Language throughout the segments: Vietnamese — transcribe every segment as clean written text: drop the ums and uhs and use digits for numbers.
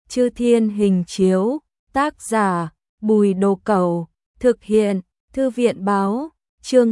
Chư Thiên Hình Chiếu, tác giả, Bùi Đồ Cẩu, thực hiện, Thư viện Báo, chương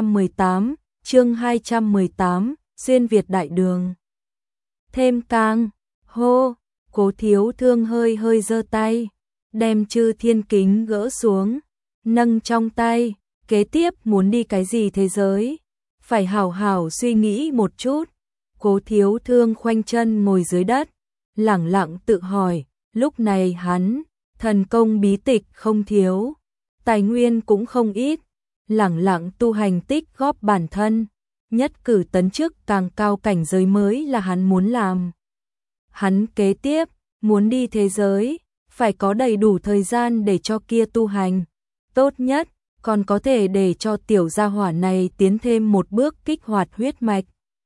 218, Xuyên Việt Đại Đường. Thêm càng, hô, Cố Thiếu Thương hơi hơi giơ tay, đem Chư Thiên kính gỡ xuống, nâng trong tay, kế tiếp muốn đi cái gì thế giới, phải hảo hảo suy nghĩ một chút. Cố Thiếu Thương khoanh chân ngồi dưới đất, lẳng lặng tự hỏi, lúc này hắn, thần công bí tịch không thiếu, tài nguyên cũng không ít, lẳng lặng tu hành tích góp bản thân, nhất cử tấn chức càng cao cảnh giới mới là hắn muốn làm. Hắn kế tiếp, muốn đi thế giới, phải có đầy đủ thời gian để cho kia tu hành, tốt nhất, còn có thể để cho tiểu gia hỏa này tiến thêm một bước kích hoạt huyết mạch.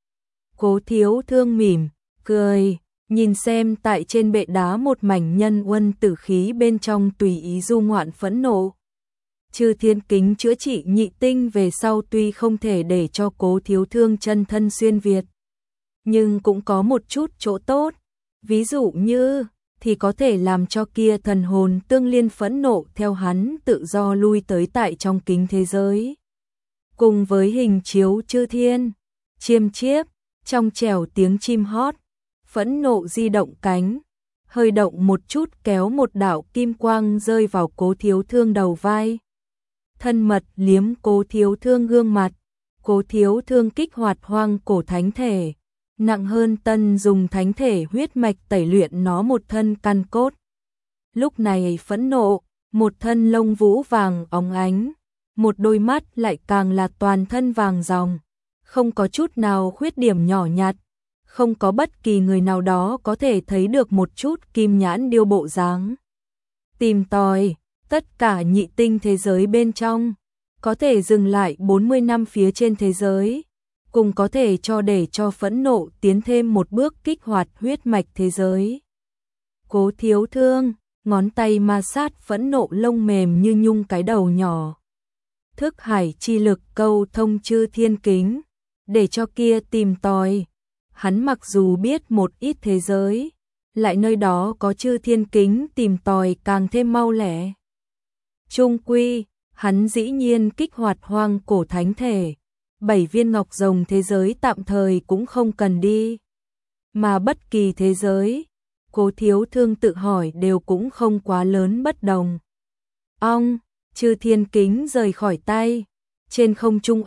Cố Thiếu Thương mỉm, cười, nhìn xem tại trên bệ đá một mảnh nhân uân tử khí bên trong tùy ý du ngoạn phẫn nộ. Chư Thiên kính chữa trị nhị tinh về sau tuy không thể để cho Cố Thiếu Thương chân thân xuyên Việt, nhưng cũng có một chút chỗ tốt, ví dụ như thì có thể làm cho kia thần hồn tương liên phẫn nộ theo hắn tự do lui tới tại trong kính thế giới. Cùng với hình chiếu chư thiên, chiêm chiếp, trong trẻo tiếng chim hót, phẫn nộ di động cánh, hơi động một chút kéo một đạo kim quang rơi vào Cố Thiếu Thương đầu vai. Thân mật liếm Cố Thiếu Thương gương mặt, Cố Thiếu Thương kích hoạt hoang cổ thánh thể, nặng hơn tân dùng thánh thể huyết mạch tẩy luyện nó một thân căn cốt. Lúc này phẫn nộ, một thân lông vũ vàng óng ánh, một đôi mắt lại càng là toàn thân vàng ròng, không có chút nào khuyết điểm nhỏ nhặt, không có bất kỳ người nào đó có thể thấy được một chút kim nhãn điêu bộ dáng. Tìm tòi, tất cả nhị tinh thế giới bên trong, có thể dừng lại 40 năm phía trên thế giới, cùng có thể để cho phẫn nộ tiến thêm một bước kích hoạt huyết mạch thế giới. Cố Thiếu Thương, ngón tay ma sát phẫn nộ lông mềm như nhung cái đầu nhỏ. Thức hải chi lực câu thông chư thiên kính, để cho kia tìm tòi. Hắn mặc dù biết một ít thế giới, lại nơi đó có chư thiên kính tìm tòi càng thêm mau lẹ. Trung quy, hắn dĩ nhiên kích hoạt hoang cổ thánh thể, 7 viên ngọc rồng thế giới tạm thời cũng không cần đi. Mà bất kỳ thế giới, Cố Thiếu Thương tự hỏi đều cũng không quá lớn bất đồng. Ong, chư thiên kính rời khỏi tay, trên không trung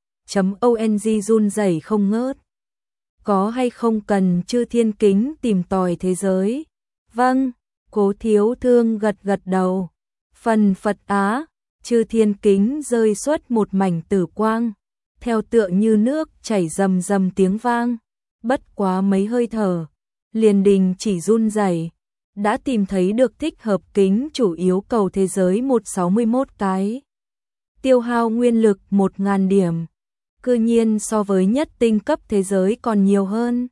ong run rẩy không ngớt. Có hay không cần chư thiên kính tìm tòi thế giới? Vâng, Cố Thiếu Thương gật gật đầu. Phần Phật Á, chư thiên kính rơi xuất một mảnh tử quang, theo tựa như nước chảy rầm rầm tiếng vang, bất quá mấy hơi thở, liền đình chỉ run rẩy, đã tìm thấy được thích hợp kính chủ yếu cầu thế giới 161 cái. Tiêu hao nguyên lực 1000 điểm, cư nhiên so với nhất tinh cấp thế giới còn nhiều hơn.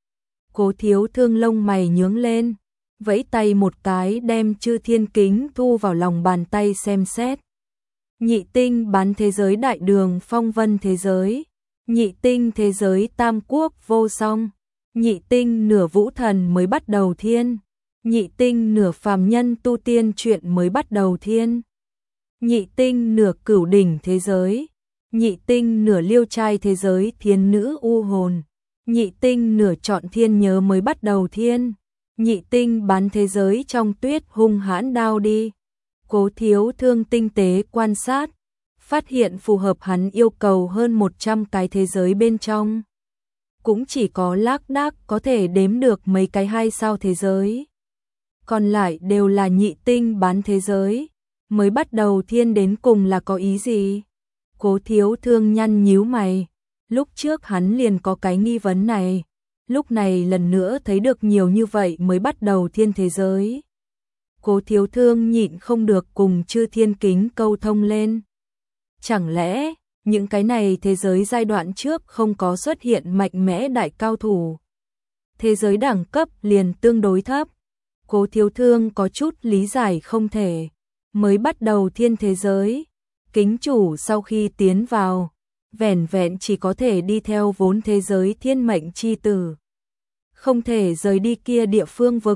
Cố Thiếu Thương lông mày nhướng lên, vẫy tay một cái đem chư thiên kính thu vào lòng bàn tay xem xét. Nhị tinh bán thế giới đại đường phong vân thế giới, nhị tinh thế giới tam quốc vô song, nhị tinh nửa vũ thần mới bắt đầu thiên, nhị tinh nửa phàm nhân tu tiên chuyện mới bắt đầu thiên, nhị tinh nửa cửu đỉnh thế giới, nhị tinh nửa liêu trai thế giới thiên nữ u hồn, nhị tinh nửa chọn thiên nhớ mới bắt đầu thiên, nhị tinh bán thế giới trong tuyết hung hãn đao đi. Cố Thiếu Thương tinh tế quan sát, phát hiện phù hợp hắn yêu cầu hơn 100 cái thế giới bên trong. Cũng chỉ có lác đác có thể đếm được mấy cái 2 sao thế giới. Còn lại đều là nhị tinh bán thế giới, mới bắt đầu thiên đến cùng là có ý gì? Cố Thiếu Thương nhăn nhíu mày, lúc trước hắn liền có cái nghi vấn này, lúc này lần nữa thấy được nhiều như vậy mới bắt đầu thiên thế giới. Cố Thiếu Thương nhịn không được cùng chư thiên kính câu thông lên. Chẳng lẽ, những cái này thế giới giai đoạn trước không có xuất hiện mạnh mẽ đại cao thủ? Thế giới đẳng cấp liền tương đối thấp. Cố Thiếu Thương có chút lý giải không thể. Mới bắt đầu thiên thế giới, kính chủ sau khi tiến vào, vẻn vẹn chỉ có thể đi theo vốn thế giới thiên mệnh chi tử. Không thể rời đi kia địa phương vực.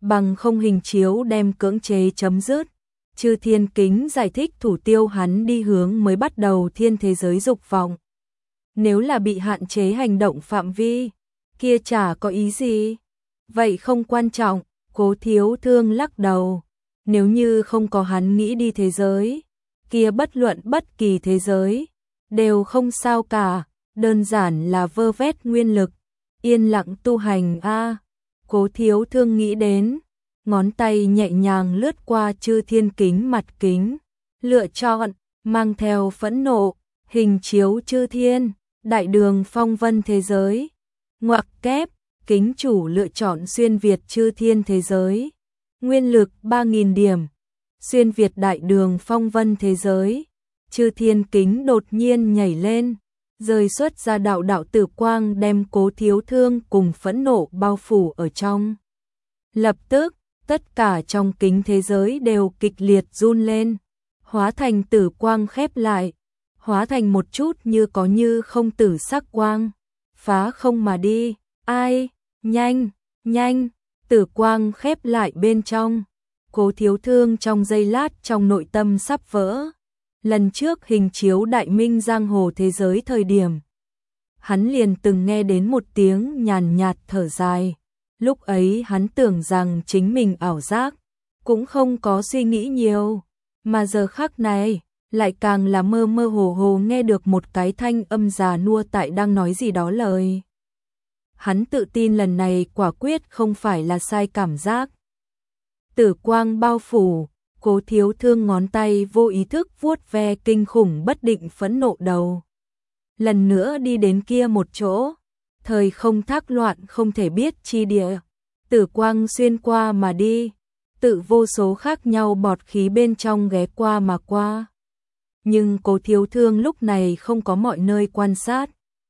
bằng không hình chiếu đem cưỡng chế chấm dứt. Chư Thiên Kính giải thích thủ tiêu hắn đi hướng mới bắt đầu thiên thế giới dục vọng. Nếu là bị hạn chế hành động phạm vi, kia chả có ý gì. Vậy không quan trọng, Cố Thiếu Thương lắc đầu. Nếu như không có hắn nghĩ đi thế giới, kia bất luận bất kỳ thế giới, đều không sao cả, đơn giản là vơ vét nguyên lực, yên lặng tu hành a. Cố Thiếu Thương nghĩ đến, ngón tay nhẹ nhàng lướt qua Chư Thiên Kính mặt kính, lựa chọn, mang theo phẫn nộ, hình chiếu chư thiên, đại đường phong vân thế giới. Ngoặc kép, kính chủ lựa chọn xuyên Việt chư thiên thế giới. Nguyên lực 3.000 điểm. Xuyên Việt đại đường phong vân thế giới. Chư Thiên Kính đột nhiên nhảy lên, rơi xuất ra đạo đạo tử quang đem Cố Thiếu Thương cùng phẫn nộ bao phủ ở trong. Lập tức, tất cả trong kính thế giới đều kịch liệt run lên, hóa thành tử quang khép lại, hóa thành một chút như có như không tử sắc quang, phá không mà đi. Ai, nhanh, nhanh, tử quang khép lại bên trong. Cố Thiếu Thương trong giây lát trong nội tâm sắp vỡ. Lần trước hình chiếu đại minh giang hồ thế giới thời điểm, hắn liền từng nghe đến một tiếng nhàn nhạt thở dài. Lúc ấy hắn tưởng rằng chính mình ảo giác, cũng không có suy nghĩ nhiều, mà giờ khắc này, lại càng là mơ mơ hồ hồ nghe được một cái thanh âm già nua tại đang nói gì đó lời. Hắn tự tin lần này quả quyết không phải là sai cảm giác. Tử quang bao phủ, Cố Thiếu Thương ngón tay vô ý thức vuốt ve kinh khủng bất định phẫn nộ đầu. Lần nữa đi đến kia một chỗ, thời không thác loạn không thể biết chi địa, tử quang xuyên qua mà đi, tự vô số khác nhau bọt khí bên trong ghé qua mà qua. Nhưng Cố Thiếu Thương lúc này không có mọi nơi quan sát,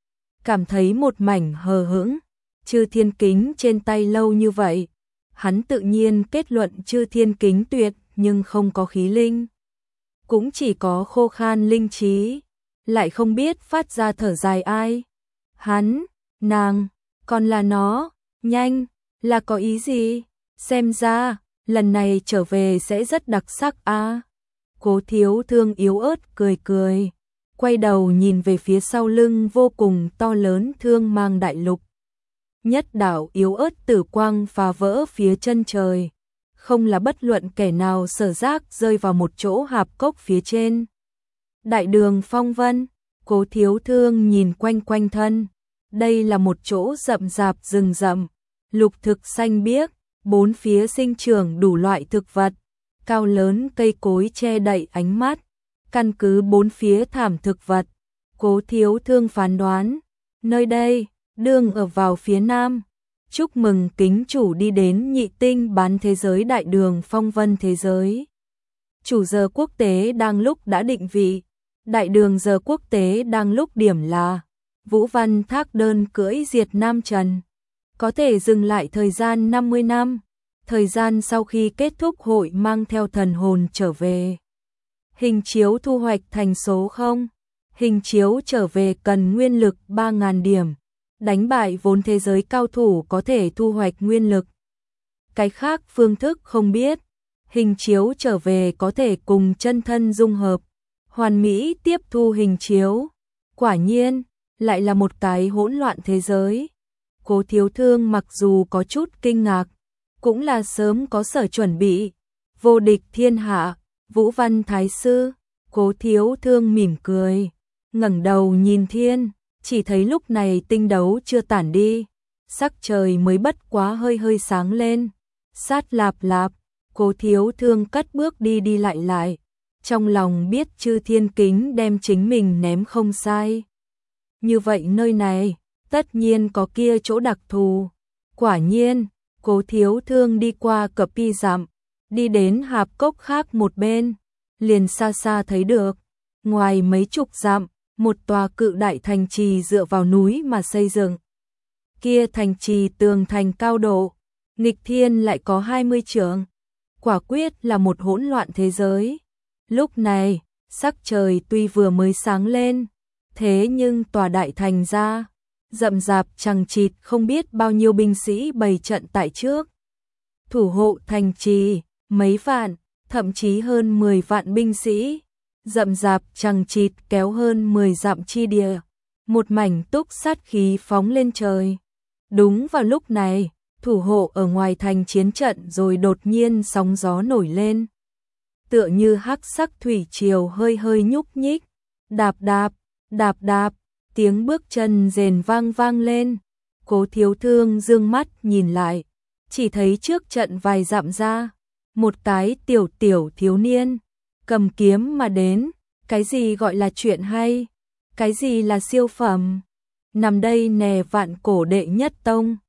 cảm thấy một mảnh hờ hững. Chư Thiên Kính trên tay lâu như vậy, hắn tự nhiên kết luận Chư Thiên Kính tuyệt nhưng không có khí linh, cũng chỉ có khô khan linh trí, lại không biết phát ra thở dài ai. Hắn, nàng, còn là nó, nhanh, là có ý gì? Xem ra, lần này trở về sẽ rất đặc sắc a. Cố Thiếu Thương yếu ớt cười cười, quay đầu nhìn về phía sau lưng vô cùng to lớn thương mang đại lục. Nhất đạo yếu ớt tử quang phá vỡ phía chân trời, không là bất luận kẻ nào sở giác rơi vào một chỗ hạp cốc phía trên. Đại đường phong vân, Cố Thiếu Thương nhìn quanh quanh thân, đây là một chỗ rậm rạp rừng rậm, lục thực xanh biếc, bốn phía sinh trưởng đủ loại thực vật, cao lớn cây cối che đậy ánh mắt. Căn cứ bốn phía thảm thực vật, Cố Thiếu Thương phán đoán, nơi đây, đương ở vào phía nam. Chúc mừng kính chủ đi đến nhị tinh bán thế giới đại đường phong vân thế giới. Chủ giờ quốc tế đang lúc đã định vị, đại đường giờ quốc tế đang lúc điểm là Vũ Văn thác đơn cưỡi diệt Nam Trần. Có thể dừng lại thời gian 50 năm, thời gian sau khi kết thúc hội mang theo thần hồn trở về. Hình chiếu thu hoạch thành số 0, hình chiếu trở về cần nguyên lực 3.000 điểm. Đánh bại vốn thế giới cao thủ có thể thu hoạch nguyên lực. Cái khác phương thức không biết. Hình chiếu trở về có thể cùng chân thân dung hợp, hoàn mỹ tiếp thu hình chiếu. Quả nhiên, lại là một cái hỗn loạn thế giới. Cố Thiếu Thương mặc dù có chút kinh ngạc, cũng là sớm có sở chuẩn bị. Vô địch thiên hạ, Vũ Văn Thái Sư. Cố Thiếu Thương mỉm cười, ngẩng đầu nhìn thiên. Chỉ thấy lúc này tinh đấu chưa tản đi, sắc trời mới bất quá hơi hơi sáng lên. Sát lạp lạp, Cố Thiếu Thương cất bước đi đi lại lại, trong lòng biết Chư Thiên Kính đem chính mình ném không sai. Như vậy nơi này, tất nhiên có kia chỗ đặc thù. Quả nhiên, Cố Thiếu Thương đi qua cập pi dặm, đi đến hạp cốc khác một bên, liền xa xa thấy được, ngoài mấy chục dặm, một tòa cự đại thành trì dựa vào núi mà xây dựng. Kia thành trì tường thành cao độ, nghịch thiên lại có 20 trượng. Quả quyết là một hỗn loạn thế giới. Lúc này, sắc trời tuy vừa mới sáng lên, thế nhưng tòa đại thành ra, rậm rạp chằng chịt không biết bao nhiêu binh sĩ bày trận tại trước. thủ hộ thành trì, mấy vạn, thậm chí hơn 10 vạn binh sĩ, rậm rạp chằng chịt kéo hơn 10 dặm chi địa, một mảnh túc sát khí phóng lên trời. Đúng vào lúc này, thủ hộ ở ngoài thành chiến trận rồi đột nhiên sóng gió nổi lên. Tựa như hắc sắc thủy triều hơi hơi nhúc nhích, đạp đạp, đạp đạp, tiếng bước chân rền vang vang lên. Cố Thiếu Thương dương mắt nhìn lại, chỉ thấy trước trận vài dặm ra, một cái tiểu tiểu thiếu niên, cầm kiếm mà đến. Cái gì gọi là chuyện hay? Cái gì là siêu phẩm? Nằm đây nè, vạn cổ đệ nhất tông,